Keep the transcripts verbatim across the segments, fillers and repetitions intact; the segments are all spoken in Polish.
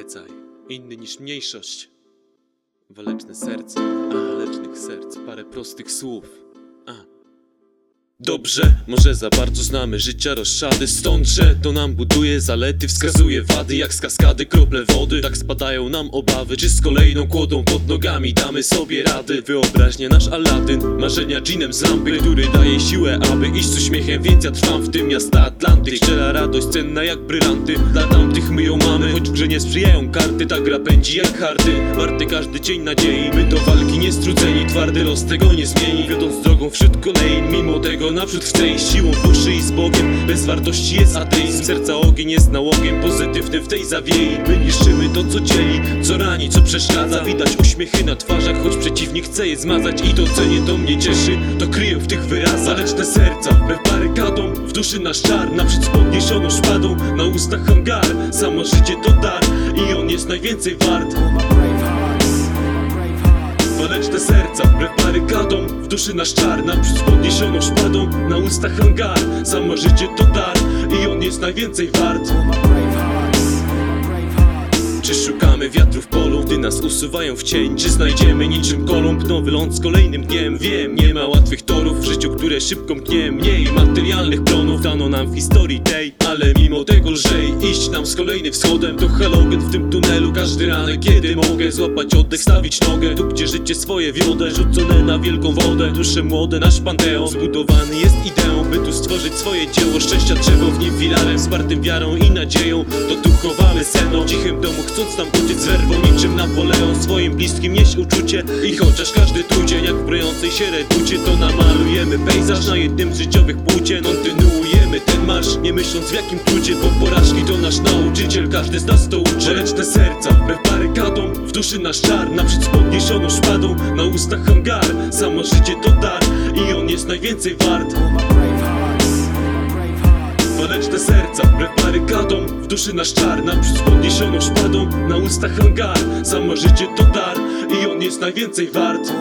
Kecaj, inny niż mniejszość. Waleczne serce, a walecznych serc, parę prostych słów. A. Dobrze, może za bardzo znamy życia roszczady, stąd, że to nam buduje zalety, wskazuje wady, jak z kaskady krople wody. Tak spadają nam obawy, czy z kolejną kłodą pod nogami damy sobie rady. Wyobraźnia nasz Aladdin, marzenia dżinem z lampy, który daje siłę, aby iść z uśmiechem, więc ja trwam w tym miasta Atlantyk. Szczera radość cenna jak brylanty, dla tamtych my ją mamy, choć w grze nie sprzyjają karty, ta gra pędzi jak harty. Warty każdy cień nadziei, my do walki nie strudzeni, twardy los tego nie zmieni, wiodąc drogą wśród kolei, mimo tego naprzód chce iść siłą duszy i z Bogiem. Bez wartości jest ateizm, serca ogień jest nałogiem pozytywnym w tej zawiei. My niszczymy to co dzieli, co rani, co przeszkadza. Widać uśmiechy na twarzach, choć przeciwnik chce je zmazać. I to co nie to mnie cieszy, to kryję w tych wyrazach. Lecz te serca, wbrew barykadom, w duszy nasz czar, naprzód z podniesioną szpadą, na ustach hangar. Samo życie to dar i on jest najwięcej wart. Waleczne serca, wbrew barykadom, w duszy nasz czar, naprzód z podniesioną szpadą, na ustach hangar. Samo życie to dar i on jest najwięcej wart. Czy szukamy wiatru w polu, gdy nas usuwają w cień? Czy znajdziemy niczym Kolumb nowy ląd z kolejnym dniem? Wiem, nie ma łatwych torów w życiu, które szybko mknie. Mniej materialnych plonów dano nam w historii tej, ale mimo tego lżej iść nam z kolejnym wschodem. To halogen w tym tunelu, każdy ranek kiedy mogę złapać oddech, stawić nogę tu gdzie życie swoje wiodę, rzucone na wielką wodę. Dusze młode, nasz panteon zbudowany jest ideą, by tu stworzyć swoje dzieło szczęścia, drzewo w nim filarem, wspartym wiarą i nadzieją. To tu chowamy seno, w cichym domu chcąc tam uciec z werwą, niczym Napoleon swoim bliskim nieść uczucie. I chociaż każdy trudzień jak w brojącej się reducie, to namalujemy pejzaż na jednym z życiowych płócie. Kontynuujemy ten marsz, nie myśląc w jakim trudzie, bo porażki to nasz nauczyciel, każdy z nas to uczy. Lecz te serca, wbrew barykadom, w duszy nasz czar, naprzód z podniesioną szpadą, na ustach hangar. Samo życie to dar i on jest najwięcej wart. Waleczne serca, wbrew barykadom, w duszy nasz czar, naprzód z podniesioną szpadą, na ustach hangar. Samo życie to dar i on jest najwięcej wart.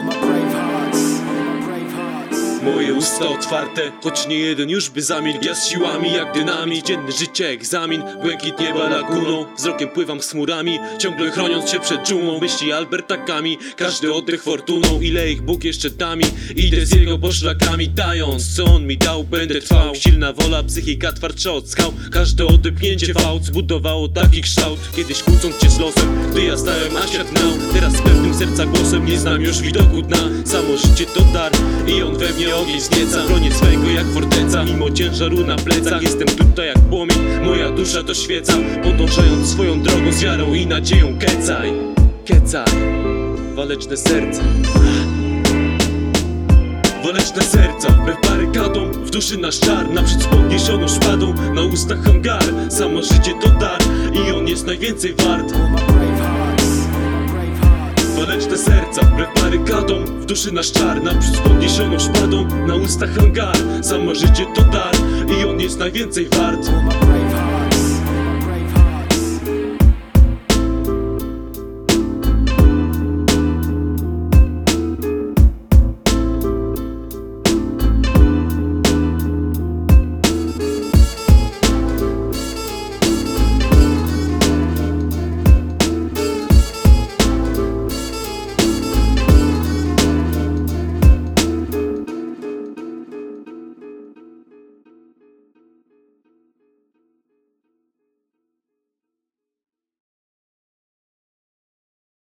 Moje usta otwarte, choć nie jeden już by zamilkł. Ja z siłami jak dynamit, dzienne życie egzamin, błękit nieba laguną, wzrokiem pływam z chmurami, ciągle chroniąc się przed dżumą. Myśli Albert takami, każdy oddech fortuną, ile ich Bóg jeszcze da mi. Idę z jego poszlakami, dając co on mi dał, będę trwał. Silna wola, psychika twardsza od skał, każde odepchnięcie fałd zbudowało taki kształt. Kiedyś kłócąc się z losem, gdy ja stałem, a świat gnał, teraz z pewnym serca głosem nie znam już widoku dna. Samo życie to dar i on we mnie ogień znieca, bronię swego jak forteca, mimo ciężaru na plecach. Jestem tutaj jak płomień, moja dusza to świeca, podążając swoją drogą z wiarą i nadzieją. Kecaj, kecaj, waleczne serce. Waleczne serca, wbrew barykadom, w duszy nasz czar, naprzód z podniesioną szpadą, na ustach hangar. Samo życie to dar i on jest najwięcej wart. Waleczne serca, wbrew barykadom, w duszy nasz czar, naprzód z podniesioną szpadą, na ustach hangar. Samo życie to dar i on jest najwięcej wart.